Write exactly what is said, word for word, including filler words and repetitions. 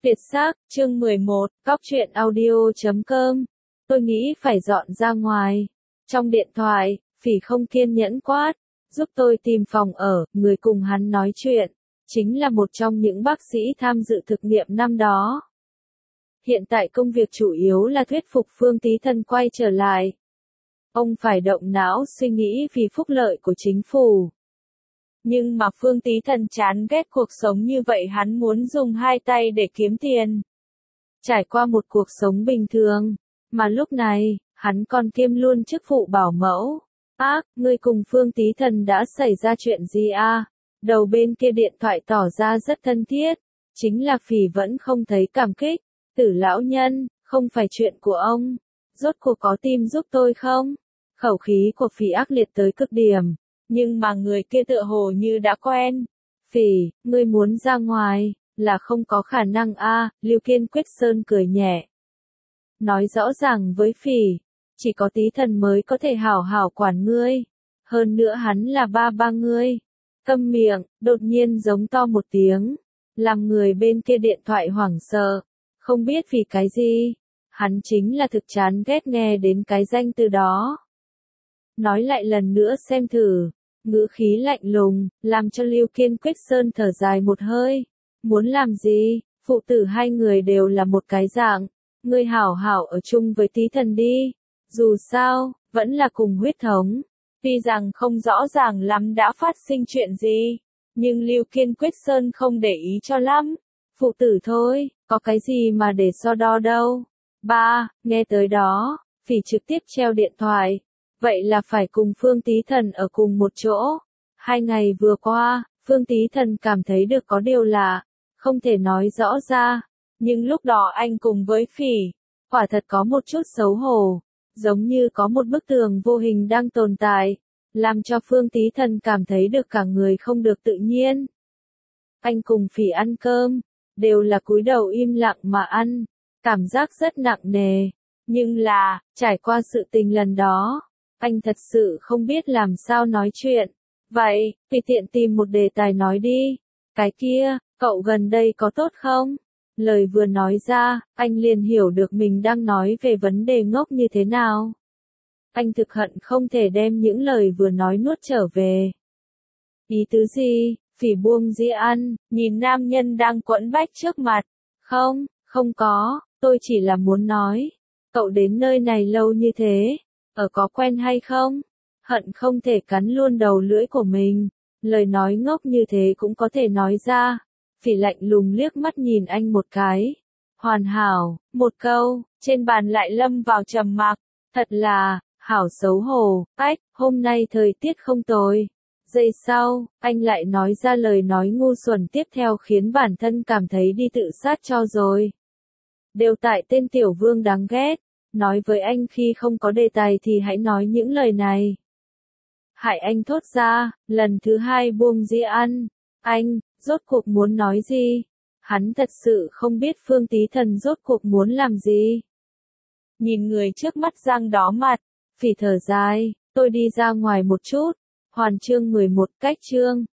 Việt Sắc, chương mười một, cóc truyện audio chấm com. Tôi nghĩ phải dọn ra ngoài. Trong điện thoại, Phỉ không kiên nhẫn quát, giúp tôi tìm phòng ở, người cùng hắn nói chuyện. Chính là một trong những bác sĩ tham dự thực nghiệm năm đó. Hiện tại công việc chủ yếu là thuyết phục Phương Tí Thân quay trở lại. Ông phải động não suy nghĩ vì phúc lợi của chính phủ. Nhưng mà Phương Tí Thân chán ghét cuộc sống như vậy, hắn muốn dùng hai tay để kiếm tiền. Trải qua một cuộc sống bình thường, mà lúc này, hắn còn kiêm luôn chức vụ bảo mẫu. Ác, ngươi cùng Phương Tí Thân đã xảy ra chuyện gì à? Đầu bên kia điện thoại tỏ ra rất thân thiết. Chính là Phỉ vẫn không thấy cảm kích. Tử lão nhân, không phải chuyện của ông. Rốt cuộc có tim giúp tôi không? Khẩu khí của Phỉ ác liệt tới cực điểm. Nhưng mà người kia tựa hồ như đã quen. Phỉ, ngươi muốn ra ngoài, là không có khả năng a. À, Lưu Kiên Quyết Sơn cười nhẹ. Nói rõ ràng với Phỉ, chỉ có Tí Thần mới có thể hảo hảo quản ngươi. Hơn nữa hắn là ba ba ngươi. Câm miệng, đột nhiên giống to một tiếng. Làm người bên kia điện thoại hoảng sợ. Không biết vì cái gì. Hắn chính là thực chán ghét nghe đến cái danh từ đó. Nói lại lần nữa xem thử. Ngữ khí lạnh lùng, làm cho Lưu Kiên Quyết Sơn thở dài một hơi. Muốn làm gì? Phụ tử hai người đều là một cái dạng. Ngươi hảo hảo ở chung với Tí Thần đi. Dù sao, vẫn là cùng huyết thống. Tuy rằng không rõ ràng lắm đã phát sinh chuyện gì. Nhưng Lưu Kiên Quyết Sơn không để ý cho lắm. Phụ tử thôi, có cái gì mà để so đo đâu. Ba, nghe tới đó, Phỉ trực tiếp treo điện thoại. Vậy là phải cùng Phương Tí Thần ở cùng một chỗ. Hai ngày vừa qua, Phương Tí Thần cảm thấy được có điều lạ, không thể nói rõ ra. Nhưng lúc đó anh cùng với Phỉ, quả thật có một chút xấu hổ. Giống như có một bức tường vô hình đang tồn tại, làm cho Phương Tí Thần cảm thấy được cả người không được tự nhiên. Anh cùng Phỉ ăn cơm, đều là cúi đầu im lặng mà ăn, cảm giác rất nặng nề. Nhưng là, trải qua sự tình lần đó, anh thật sự không biết làm sao nói chuyện. Vậy, tùy tiện tìm một đề tài nói đi. Cái kia, cậu gần đây có tốt không? Lời vừa nói ra, anh liền hiểu được mình đang nói về vấn đề ngốc như thế nào. Anh thực hận không thể đem những lời vừa nói nuốt trở về. Ý tứ gì? Phỉ buông dĩa ăn, nhìn nam nhân đang quẫn bách trước mặt. Không, không có, tôi chỉ là muốn nói. Cậu đến nơi này lâu như thế, ở có quen hay không? Hận không thể cắn luôn đầu lưỡi của mình. Lời nói ngốc như thế cũng có thể nói ra. Phỉ lạnh lùng liếc mắt nhìn anh một cái. Hoàn hảo, một câu, trên bàn lại lâm vào trầm mặc. Thật là, hảo xấu hổ, ách, hôm nay thời tiết không tồi. Giây sau, anh lại nói ra lời nói ngu xuẩn tiếp theo khiến bản thân cảm thấy đi tự sát cho rồi. Đều tại tên tiểu vương đáng ghét. Nói với anh khi không có đề tài thì hãy nói những lời này. Hại anh thốt ra, lần thứ hai buông dĩa ăn. Anh, rốt cuộc muốn nói gì? Hắn thật sự không biết Phương Tí Thần rốt cuộc muốn làm gì. Nhìn người trước mắt giang đỏ mặt, Phỉ thở dài, tôi đi ra ngoài một chút. Hoàn chương mười một cách chương.